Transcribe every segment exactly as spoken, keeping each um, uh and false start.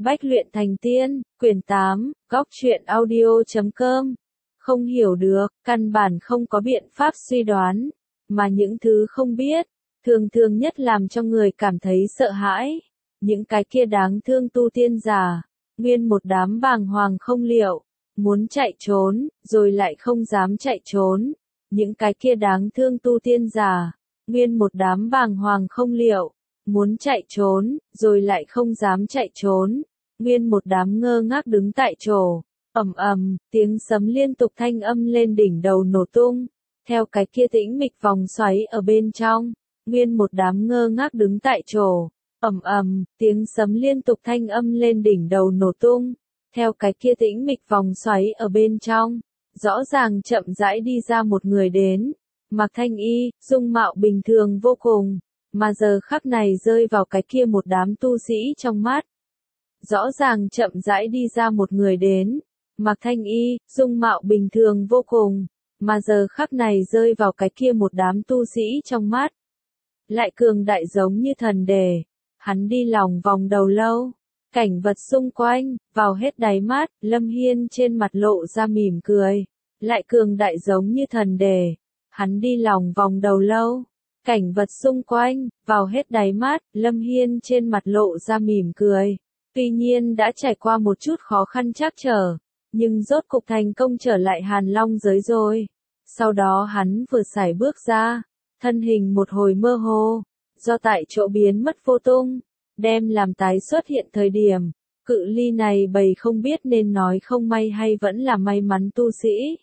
Bách luyện thành tiên, quyển tám, góc truyện audio chấm com. Không hiểu được, căn bản không có biện pháp suy đoán, mà những thứ không biết, thường thường nhất làm cho người cảm thấy sợ hãi. Những cái kia đáng thương tu tiên giả, nguyên một đám bàng hoàng không liệu, muốn chạy trốn, rồi lại không dám chạy trốn. Những cái kia đáng thương tu tiên giả, nguyên một đám bàng hoàng không liệu, muốn chạy trốn, rồi lại không dám chạy trốn. Nguyên một đám ngơ ngác đứng tại chỗ, ầm ầm, tiếng sấm liên tục thanh âm lên đỉnh đầu nổ tung, theo cái kia tĩnh mịch vòng xoáy ở bên trong, nguyên một đám ngơ ngác đứng tại chỗ, ầm ầm, tiếng sấm liên tục thanh âm lên đỉnh đầu nổ tung, theo cái kia tĩnh mịch vòng xoáy ở bên trong, rõ ràng chậm rãi đi ra một người đến, mặc thanh y, dung mạo bình thường vô cùng, mà giờ khắc này rơi vào cái kia một đám tu sĩ trong mắt. Rõ ràng chậm rãi đi ra một người đến, mặc thanh y, dung mạo bình thường vô cùng, mà giờ khắc này rơi vào cái kia một đám tu sĩ trong mắt. Lại cường đại giống như thần đề, hắn đi lòng vòng đầu lâu, cảnh vật xung quanh, vào hết đáy mắt, Lâm Hiên trên mặt lộ ra mỉm cười, lại cường đại giống như thần đề, hắn đi lòng vòng đầu lâu. Cảnh vật xung quanh, vào hết đáy mắt, Lâm Hiên trên mặt lộ ra mỉm cười. Tuy nhiên đã trải qua một chút khó khăn trắc trở, nhưng rốt cục thành công trở lại Hàn Long giới rồi. Sau đó hắn vừa sải bước ra, thân hình một hồi mơ hồ, do tại chỗ biến mất vô tung, đem làm tái xuất hiện thời điểm, cự ly này bầy không biết nên nói không may hay vẫn là may mắn tu sĩ.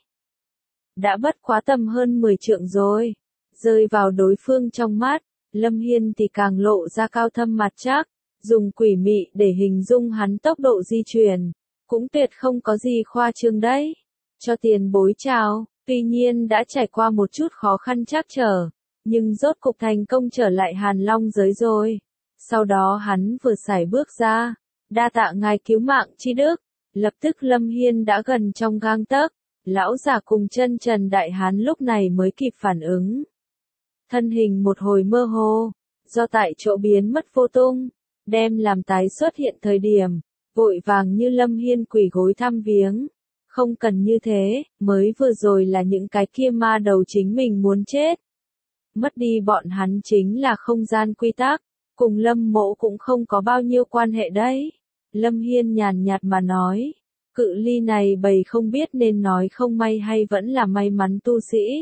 Đã bất quá tầm hơn mười trượng rồi, rơi vào đối phương trong mắt, Lâm Hiên thì càng lộ ra cao thâm mặt chắc. Dùng quỷ mị để hình dung hắn tốc độ di chuyển, cũng tuyệt không có gì khoa trương đấy. Cho tiền bối chào, tuy nhiên đã trải qua một chút khó khăn trắc trở, nhưng rốt cục thành công trở lại Hàn Long giới rồi. Sau đó hắn vừa sải bước ra, đa tạ ngài cứu mạng chi đức, lập tức Lâm Hiên đã gần trong gang tấc, lão giả cùng chân trần đại hán lúc này mới kịp phản ứng. Thân hình một hồi mơ hồ, do tại chỗ biến mất vô tung. Đem làm tái xuất hiện thời điểm, vội vàng như Lâm Hiên quỳ gối thăm viếng. Không cần như thế, mới vừa rồi là những cái kia ma đầu chính mình muốn chết. Mất đi bọn hắn chính là không gian quy tắc, cùng Lâm Mộ cũng không có bao nhiêu quan hệ đấy. Lâm Hiên nhàn nhạt mà nói, cự ly này bầy không biết nên nói không may hay vẫn là may mắn tu sĩ.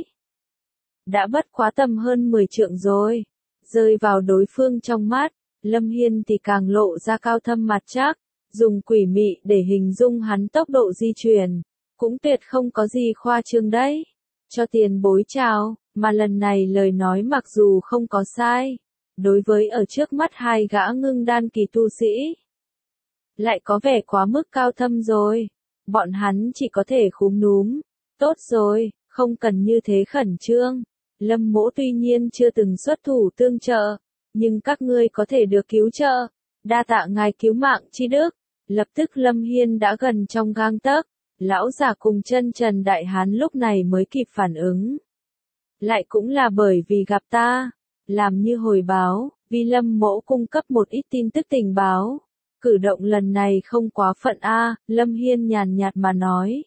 Đã bất quá tầm hơn mười trượng rồi, rơi vào đối phương trong mắt. Lâm Hiên thì càng lộ ra cao thâm mặt chắc, dùng quỷ mị để hình dung hắn tốc độ di chuyển, cũng tuyệt không có gì khoa trương đấy. Cho tiền bối chào, mà lần này lời nói mặc dù không có sai, đối với ở trước mắt hai gã ngưng đan kỳ tu sĩ, lại có vẻ quá mức cao thâm rồi, bọn hắn chỉ có thể khúm núm, tốt rồi, không cần như thế khẩn trương, Lâm Mỗ tuy nhiên chưa từng xuất thủ tương trợ. Nhưng các ngươi có thể được cứu trợ, đa tạ ngài cứu mạng chi đức, lập tức Lâm Hiên đã gần trong gang tấc, lão giả cùng chân trần đại hán lúc này mới kịp phản ứng. Lại cũng là bởi vì gặp ta, làm như hồi báo, vì Lâm Mỗ cung cấp một ít tin tức tình báo, cử động lần này không quá phận a, Lâm Hiên nhàn nhạt mà nói.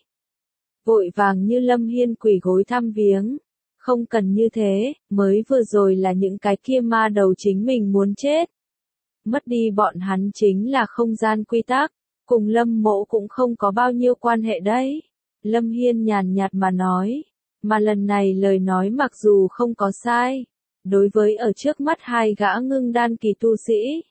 Vội vàng như Lâm Hiên quỳ gối thăm viếng. Không cần như thế, mới vừa rồi là những cái kia ma đầu chính mình muốn chết. Mất đi bọn hắn chính là không gian quy tắc, cùng Lâm Mộ cũng không có bao nhiêu quan hệ đấy. Lâm Hiên nhàn nhạt mà nói, mà lần này lời nói mặc dù không có sai, đối với ở trước mắt hai gã ngưng đan kỳ tu sĩ,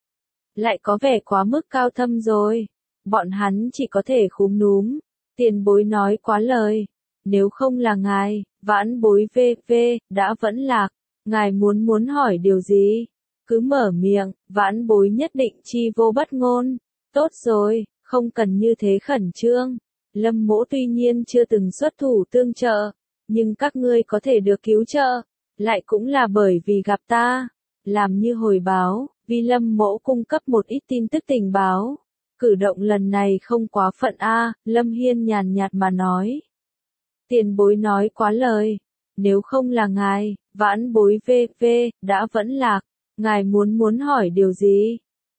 lại có vẻ quá mức cao thâm rồi, bọn hắn chỉ có thể khúm núm, tiền bối nói quá lời. Nếu không là ngài, vãn bối vê vê, đã vẫn lạc, ngài muốn muốn hỏi điều gì? Cứ mở miệng, vãn bối nhất định chi vô bất ngôn. Tốt rồi, không cần như thế khẩn trương. Lâm Mỗ tuy nhiên chưa từng xuất thủ tương trợ, nhưng các ngươi có thể được cứu trợ, lại cũng là bởi vì gặp ta. Làm như hồi báo, vì Lâm Mỗ cung cấp một ít tin tức tình báo. Cử động lần này không quá phận a, Lâm Hiên nhàn nhạt mà nói. Tiền bối nói quá lời, nếu không là ngài, vãn bối vê vê, đã vẫn lạc, ngài muốn muốn hỏi điều gì?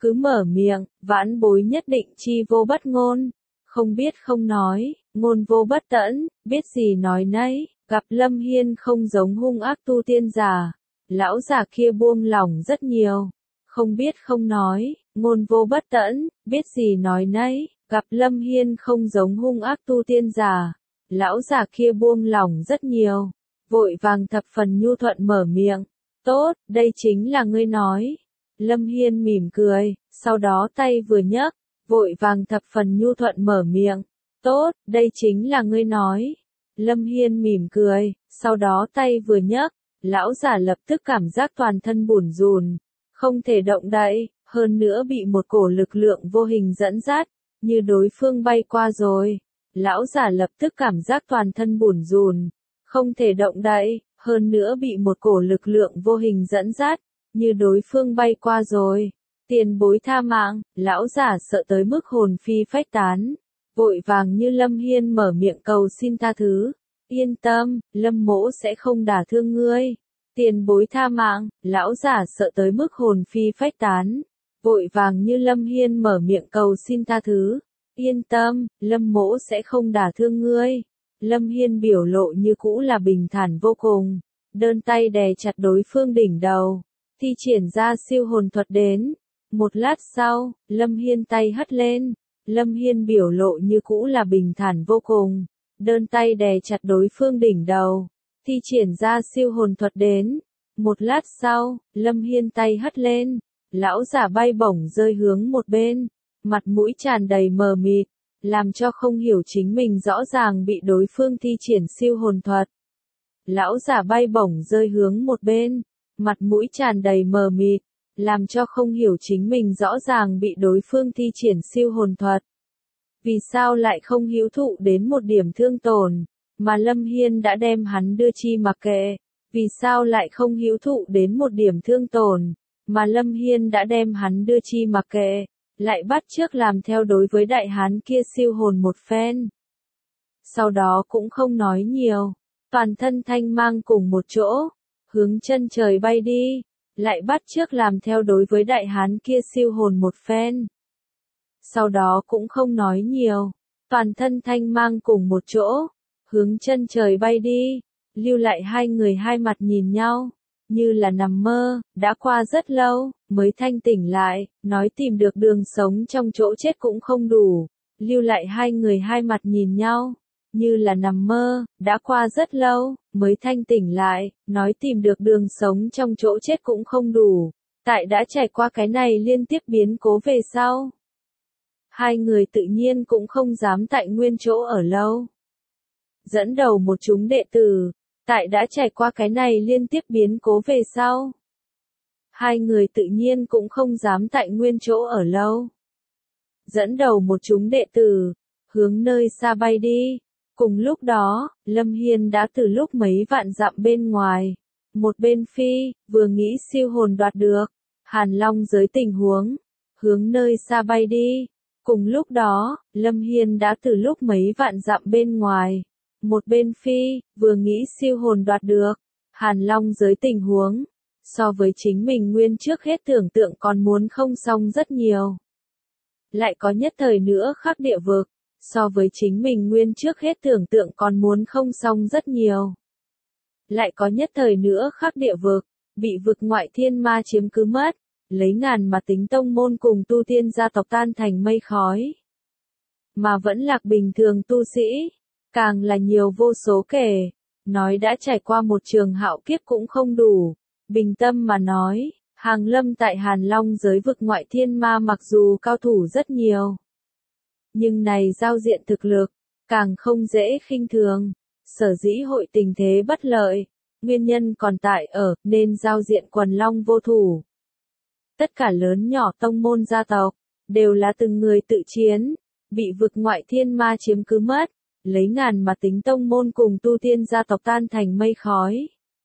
cứ mở miệng, vãn bối nhất định chi vô bất ngôn, không biết không nói, ngôn vô bất tẫn, biết gì nói nấy, gặp Lâm Hiên không giống hung ác tu tiên giả, lão già kia buông lỏng rất nhiều, không biết không nói, ngôn vô bất tẫn, biết gì nói nấy, gặp Lâm Hiên không giống hung ác tu tiên giả, lão già kia buông lỏng rất nhiều, vội vàng thập phần nhu thuận mở miệng, tốt, đây chính là ngươi nói. Lâm Hiên mỉm cười, sau đó tay vừa nhấc, vội vàng thập phần nhu thuận mở miệng, tốt, đây chính là ngươi nói. Lâm Hiên mỉm cười, sau đó tay vừa nhấc, lão giả lập tức cảm giác toàn thân bủn rùn, không thể động đậy, hơn nữa bị một cổ lực lượng vô hình dẫn dắt, như đối phương bay qua rồi. Lão giả lập tức cảm giác toàn thân bủn rùn, không thể động đậy, hơn nữa bị một cổ lực lượng vô hình dẫn dắt, như đối phương bay qua rồi. Tiền bối tha mạng, lão giả sợ tới mức hồn phi phách tán, vội vàng như Lâm Hiên mở miệng cầu xin tha thứ. Yên tâm, Lâm mỗ sẽ không đả thương ngươi. Tiền bối tha mạng, lão giả sợ tới mức hồn phi phách tán, vội vàng như Lâm Hiên mở miệng cầu xin tha thứ. Yên tâm, Lâm mỗ sẽ không đả thương ngươi. Lâm Hiên biểu lộ như cũ là bình thản vô cùng, đơn tay đè chặt đối phương đỉnh đầu, thi triển ra siêu hồn thuật đến. Một lát sau, Lâm Hiên tay hất lên, Lâm Hiên biểu lộ như cũ là bình thản vô cùng, đơn tay đè chặt đối phương đỉnh đầu, thi triển ra siêu hồn thuật đến. Một lát sau, Lâm Hiên tay hất lên, lão giả bay bổng rơi hướng một bên, mặt mũi tràn đầy mờ mịt, làm cho không hiểu chính mình rõ ràng bị đối phương thi triển siêu hồn thuật. Lão giả bay bổng rơi hướng một bên, mặt mũi tràn đầy mờ mịt, làm cho không hiểu chính mình rõ ràng bị đối phương thi triển siêu hồn thuật. Vì sao lại không hữu thụ đến một điểm thương tổn, mà Lâm Hiên đã đem hắn đưa chi mặc kệ? Vì sao lại không hữu thụ đến một điểm thương tổn, mà Lâm Hiên đã đem hắn đưa chi mặc kệ, lại bắt chước làm theo đối với đại hán kia siêu hồn một phen. Sau đó cũng không nói nhiều, toàn thân thanh mang cùng một chỗ, hướng chân trời bay đi, lại bắt chước làm theo đối với đại hán kia siêu hồn một phen. Sau đó cũng không nói nhiều, toàn thân thanh mang cùng một chỗ, hướng chân trời bay đi, lưu lại hai người hai mặt nhìn nhau, như là nằm mơ, đã qua rất lâu, mới thanh tỉnh lại, nói tìm được đường sống trong chỗ chết cũng không đủ, lưu lại hai người hai mặt nhìn nhau, như là nằm mơ, đã qua rất lâu, mới thanh tỉnh lại, nói tìm được đường sống trong chỗ chết cũng không đủ, tại đã trải qua cái này liên tiếp biến cố về sau. Hai người tự nhiên cũng không dám tại nguyên chỗ ở lâu. Dẫn đầu một chúng đệ tử, tại đã trải qua cái này liên tiếp biến cố về sau. Hai người tự nhiên cũng không dám tại nguyên chỗ ở lâu. Dẫn đầu một chúng đệ tử, hướng nơi xa bay đi. Cùng lúc đó, Lâm Hiên đã từ lúc mấy vạn dặm bên ngoài. Một bên phi, vừa nghĩ siêu hồn đoạt được. Hàn Long giới tình huống, hướng nơi xa bay đi. Cùng lúc đó, Lâm Hiên đã từ lúc mấy vạn dặm bên ngoài. Một bên phi, vừa nghĩ siêu hồn đoạt được. Hàn Long giới tình huống, so với chính mình nguyên trước hết tưởng tượng còn muốn không xong rất nhiều. Lại có nhất thời nữa khác địa vực, so với chính mình nguyên trước hết tưởng tượng còn muốn không xong rất nhiều. Lại có nhất thời nữa khác địa vực, bị vực ngoại thiên ma chiếm cứ mất, lấy ngàn mà tính tông môn cùng tu tiên gia tộc tan thành mây khói. Mà vẫn lạc bình thường tu sĩ, càng là nhiều vô số kể, nói đã trải qua một trường hạo kiếp cũng không đủ. Bình tâm mà nói, hàng lâm tại Hàn Long giới vực ngoại thiên ma mặc dù cao thủ rất nhiều, nhưng này giao diện thực lực, càng không dễ khinh thường. Sở dĩ hội tình thế bất lợi, nguyên nhân còn tại ở, nên giao diện quần long vô thủ. Tất cả lớn nhỏ tông môn gia tộc, đều là từng người tự chiến, bị vực ngoại thiên ma chiếm cứ mất, lấy ngàn mà tính tông môn cùng tu tiên gia tộc tan thành mây khói.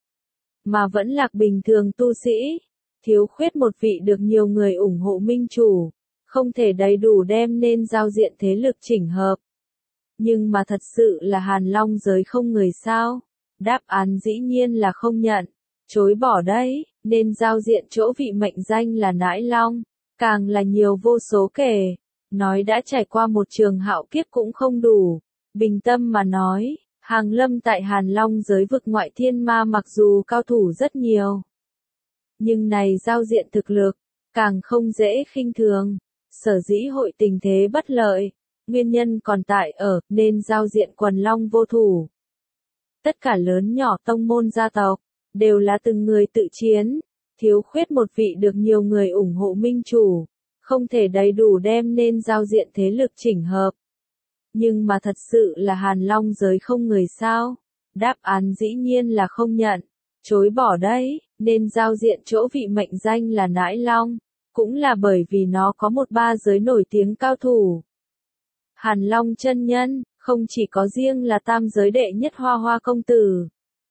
Mà vẫn lạc bình thường tu sĩ, thiếu khuyết một vị được nhiều người ủng hộ minh chủ, không thể đầy đủ đem nên giao diện thế lực chỉnh hợp. Nhưng mà thật sự là Hàn Long giới không người sao? Đáp án dĩ nhiên là không nhận, chối bỏ đấy, nên giao diện chỗ vị mệnh danh là Nãi Long, càng là nhiều vô số kể. Nói đã trải qua một trường hạo kiếp cũng không đủ. Bình tâm mà nói, hàng lâm tại Hàn Long giới vực ngoại thiên ma mặc dù cao thủ rất nhiều. Nhưng này giao diện thực lực, càng không dễ khinh thường. Sở dĩ hội tình thế bất lợi, nguyên nhân còn tại ở, nên giao diện quần long vô thủ. Tất cả lớn nhỏ tông môn gia tộc, đều là từng người tự chiến, thiếu khuyết một vị được nhiều người ủng hộ minh chủ, không thể đầy đủ đem nên giao diện thế lực chỉnh hợp. Nhưng mà thật sự là Hàn Long giới không người sao? Đáp án dĩ nhiên là không nhận, chối bỏ đấy, nên giao diện chỗ vị mệnh danh là Nãi Long, cũng là bởi vì nó có một ba giới nổi tiếng cao thủ. Hàn Long chân nhân, không chỉ có riêng là tam giới đệ nhất Hoa Hoa công tử.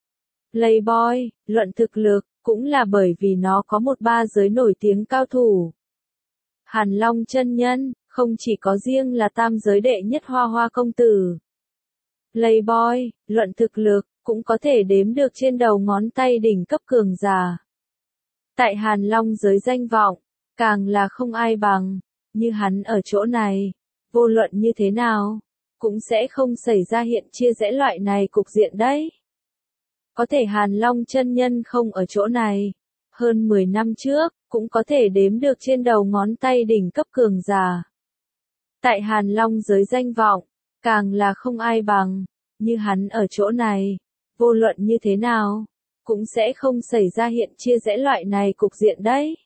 Playboy, luận thực lực, cũng là bởi vì nó có một ba giới nổi tiếng cao thủ. Hàn Long chân nhân, không chỉ có riêng là tam giới đệ nhất Hoa Hoa công tử. Playboy, luận thực lực, cũng có thể đếm được trên đầu ngón tay đỉnh cấp cường giả. Tại Hàn Long giới danh vọng, càng là không ai bằng, như hắn ở chỗ này, vô luận như thế nào, cũng sẽ không xảy ra hiện chia rẽ loại này cục diện đấy. Có thể Hàn Long chân nhân không ở chỗ này, hơn mười năm trước, cũng có thể đếm được trên đầu ngón tay đỉnh cấp cường giả. Tại Hàn Long giới danh vọng, càng là không ai bằng, như hắn ở chỗ này, vô luận như thế nào, cũng sẽ không xảy ra hiện chia rẽ loại này cục diện đấy.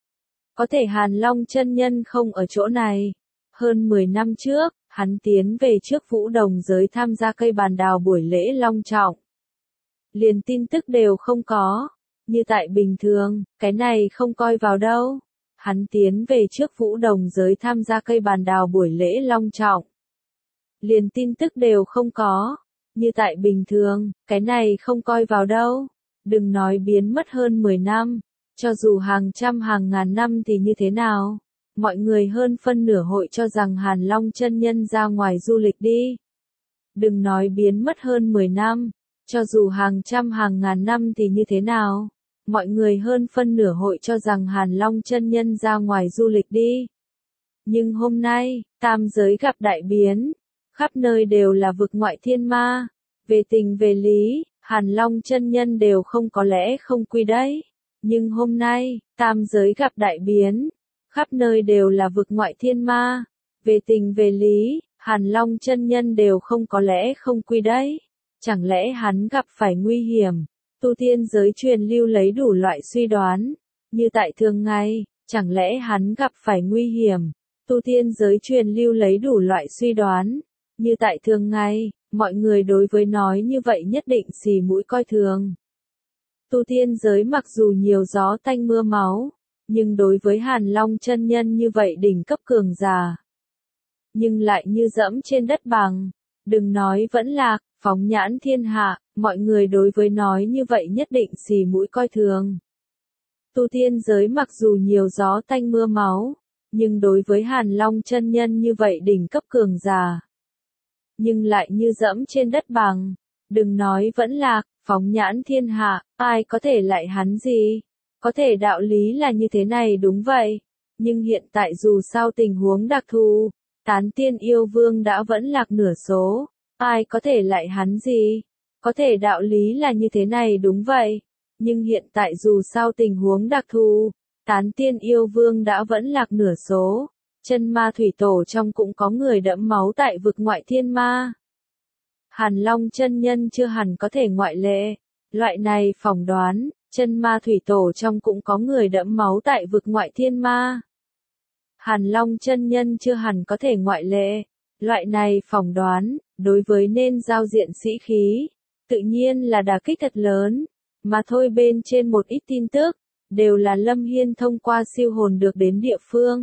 Có thể Hàn Long chân nhân không ở chỗ này, hơn mười năm trước, hắn tiến về trước Vũ Đồng giới tham gia cây bàn đào buổi lễ long trọng. Liền tin tức đều không có, như tại bình thường, cái này không coi vào đâu. Hắn tiến về trước Vũ Đồng giới tham gia cây bàn đào buổi lễ long trọng. Liền tin tức đều không có, như tại bình thường, cái này không coi vào đâu. Đừng nói biến mất hơn mười năm, cho dù hàng trăm hàng ngàn năm thì như thế nào. Mọi người hơn phân nửa hội cho rằng Hàn Long chân nhân ra ngoài du lịch đi. Đừng nói biến mất hơn mười năm, cho dù hàng trăm hàng ngàn năm thì như thế nào. Mọi người hơn phân nửa hội cho rằng Hàn Long chân nhân ra ngoài du lịch đi. Nhưng hôm nay, tam giới gặp đại biến, khắp nơi đều là vực ngoại thiên ma. Về tình về lý, Hàn Long chân nhân đều không có lẽ không quy đấy. Nhưng hôm nay, tam giới gặp đại biến, khắp nơi đều là vực ngoại thiên ma. Về tình về lý, Hàn Long chân nhân đều không có lẽ không quy đấy. Chẳng lẽ hắn gặp phải nguy hiểm? Tu tiên giới truyền lưu lấy đủ loại suy đoán. Như tại thường ngày, chẳng lẽ hắn gặp phải nguy hiểm? Tu tiên giới truyền lưu lấy đủ loại suy đoán. Như tại thường ngày, mọi người đối với nói như vậy nhất định xì mũi coi thường. Tu tiên giới mặc dù nhiều gió tanh mưa máu, nhưng đối với Hàn Long chân nhân như vậy đỉnh cấp cường giả, nhưng lại như dẫm trên đất bằng, đừng nói vẫn lạc, phóng nhãn thiên hạ, mọi người đối với nói như vậy nhất định xì mũi coi thường. Tu tiên giới mặc dù nhiều gió tanh mưa máu, nhưng đối với Hàn Long chân nhân như vậy đỉnh cấp cường giả, nhưng lại như dẫm trên đất bằng, đừng nói vẫn lạc, phóng nhãn thiên hạ, ai có thể lại hắn gì? Có thể đạo lý là như thế này đúng vậy, nhưng hiện tại dù sao tình huống đặc thù, tán tiên yêu vương đã vẫn lạc nửa số, ai có thể lại hắn gì? Có thể đạo lý là như thế này đúng vậy, nhưng hiện tại dù sao tình huống đặc thù, tán tiên yêu vương đã vẫn lạc nửa số, chân ma thủy tổ trong cũng có người đẫm máu tại vực ngoại thiên ma. Hàn Long chân nhân chưa hẳn có thể ngoại lệ, loại này phỏng đoán, chân ma thủy tổ trong cũng có người đẫm máu tại vực ngoại thiên ma. Hàn Long chân nhân chưa hẳn có thể ngoại lệ, loại này phỏng đoán, đối với nên giao diện sĩ khí, tự nhiên là đả kích thật lớn, mà thôi bên trên một ít tin tức, đều là Lâm Hiên thông qua siêu hồn được đến địa phương.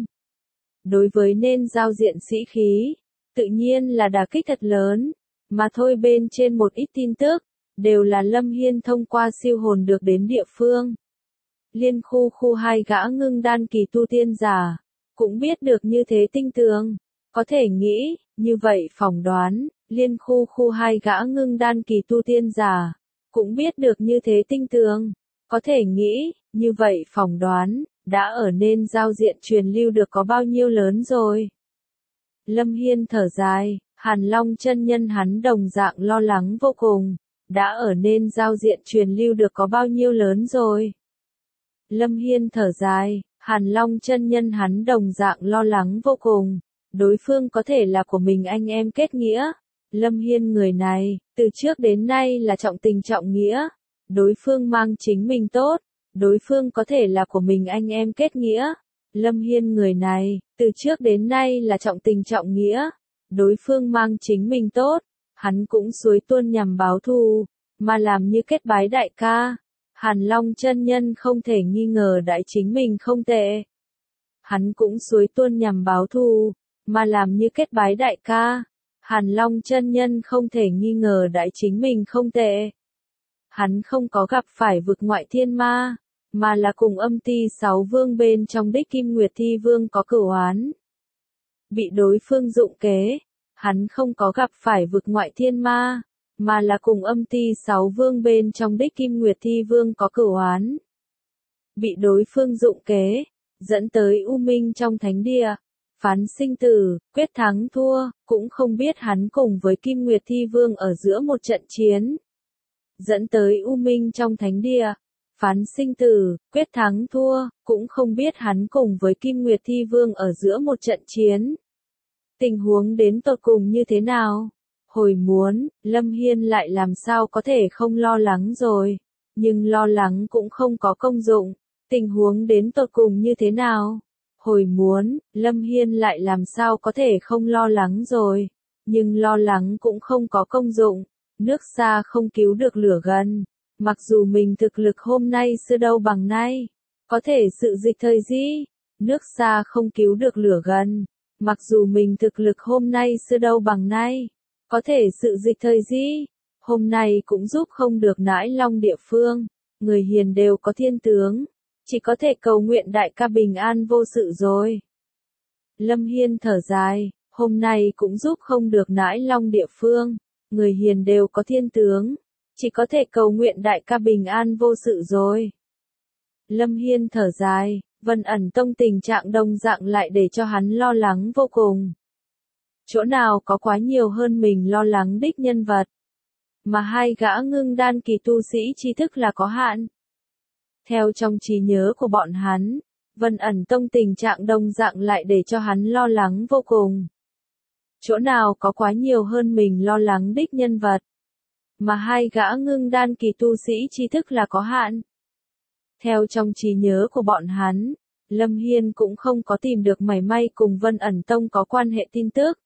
Đối với nên giao diện sĩ khí, tự nhiên là đả kích thật lớn, mà thôi bên trên một ít tin tức, đều là Lâm Hiên thông qua siêu hồn được đến địa phương. Liên khu khu hai gã ngưng đan kỳ tu tiên giả, cũng biết được như thế tinh tường, có thể nghĩ, như vậy phỏng đoán, liên khu khu hai gã ngưng đan kỳ tu tiên giả, cũng biết được như thế tinh tường, có thể nghĩ, như vậy phỏng đoán, đã ở nên giao diện truyền lưu được có bao nhiêu lớn rồi. Lâm Hiên thở dài, Hàn Long chân nhân hắn đồng dạng lo lắng vô cùng, đã ở nên giao diện truyền lưu được có bao nhiêu lớn rồi. Lâm Hiên thở dài, Hàn Long chân nhân hắn đồng dạng lo lắng vô cùng, đối phương có thể là của mình anh em kết nghĩa. Lâm Hiên người này, từ trước đến nay là trọng tình trọng nghĩa, đối phương mang chính mình tốt, đối phương có thể là của mình anh em kết nghĩa. Lâm Hiên người này, từ trước đến nay là trọng tình trọng nghĩa, đối phương mang chính mình tốt, hắn cũng suối tuôn nhằm báo thù, mà làm như kết bái đại ca. Hàn Long chân nhân không thể nghi ngờ đại chính mình không tệ. Hắn cũng suối tuôn nhằm báo thù, mà làm như kết bái đại ca. Hàn Long chân nhân không thể nghi ngờ đại chính mình không tệ. Hắn không có gặp phải vực ngoại thiên ma, mà là cùng âm ti sáu vương bên trong đích Kim Nguyệt Thi Vương có cửu oán. Bị đối phương dụng kế, hắn không có gặp phải vực ngoại thiên ma, mà là cùng âm ti sáu vương bên trong đích Kim Nguyệt Thi Vương có cửu oán. Bị đối phương dụng kế, dẫn tới U Minh trong thánh địa, phán sinh tử, quyết thắng thua, cũng không biết hắn cùng với Kim Nguyệt Thi Vương ở giữa một trận chiến. Dẫn tới U Minh trong thánh địa, phán sinh tử, quyết thắng thua, cũng không biết hắn cùng với Kim Nguyệt Thi Vương ở giữa một trận chiến. Tình huống đến tột cùng như thế nào? Hồi muốn, Lâm Hiên lại làm sao có thể không lo lắng rồi. Nhưng lo lắng cũng không có công dụng. Tình huống đến tột cùng như thế nào? Hồi muốn, Lâm Hiên lại làm sao có thể không lo lắng rồi. Nhưng lo lắng cũng không có công dụng. Nước xa không cứu được lửa gần. Mặc dù mình thực lực hôm nay xưa đâu bằng nay. Có thể sự dịch thời gì? Nước xa không cứu được lửa gần. Mặc dù mình thực lực hôm nay xưa đâu bằng nay. Có thể sự dịch thời gì? Hôm nay cũng giúp không được nãi long địa phương. Người hiền đều có thiên tướng. Chỉ có thể cầu nguyện đại ca bình an vô sự rồi. Lâm Hiên thở dài. Hôm nay cũng giúp không được nãi long địa phương. Người hiền đều có thiên tướng. Chỉ có thể cầu nguyện đại ca bình an vô sự rồi. Lâm Hiên thở dài. Vân ẩn tông tình trạng đồng dạng lại để cho hắn lo lắng vô cùng. Chỗ nào có quá nhiều hơn mình lo lắng đích nhân vật. Mà hai gã ngưng đan kỳ tu sĩ tri thức là có hạn. Theo trong trí nhớ của bọn hắn, Vân ẩn tông tình trạng đồng dạng lại để cho hắn lo lắng vô cùng. Chỗ nào có quá nhiều hơn mình lo lắng đích nhân vật. Mà hai gã ngưng đan kỳ tu sĩ tri thức là có hạn. Theo trong trí nhớ của bọn hắn, Lâm Hiên cũng không có tìm được mảy may cùng Vân ẩn tông có quan hệ tin tức.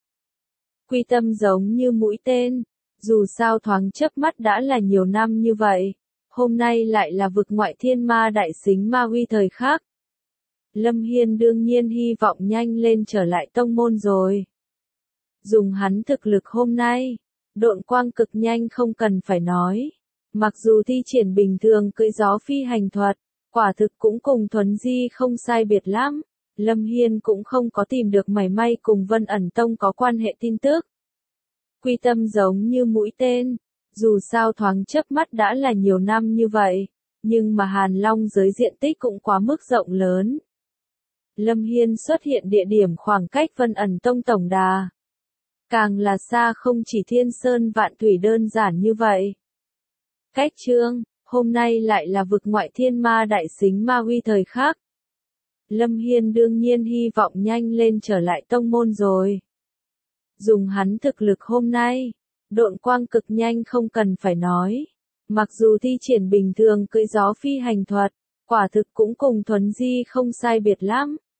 Quy tâm giống như mũi tên, dù sao thoáng chớp mắt đã là nhiều năm như vậy, hôm nay lại là vực ngoại thiên ma đại xính ma uy thời khắc. Lâm Hiên đương nhiên hy vọng nhanh lên trở lại tông môn rồi. Dùng hắn thực lực hôm nay, độn quang cực nhanh không cần phải nói. Mặc dù thi triển bình thường cưỡi gió phi hành thuật, quả thực cũng cùng thuấn di không sai biệt lắm. Lâm Hiên cũng không có tìm được mảy may cùng Vân ẩn tông có quan hệ tin tức. Quy tâm giống như mũi tên, dù sao thoáng chớp mắt đã là nhiều năm như vậy, nhưng mà Hàn Long giới diện tích cũng quá mức rộng lớn. Lâm Hiên xuất hiện địa điểm khoảng cách Vân ẩn tông tổng đà. Càng là xa không chỉ thiên sơn vạn thủy đơn giản như vậy. Cách chương, hôm nay lại là vực ngoại thiên ma đại xính ma uy thời khắc. Lâm Hiên đương nhiên hy vọng nhanh lên trở lại tông môn rồi. Dùng hắn thực lực hôm nay, độn quang cực nhanh không cần phải nói. Mặc dù thi triển bình thường cưỡi gió phi hành thuật, quả thực cũng cùng thuấn di không sai biệt lắm.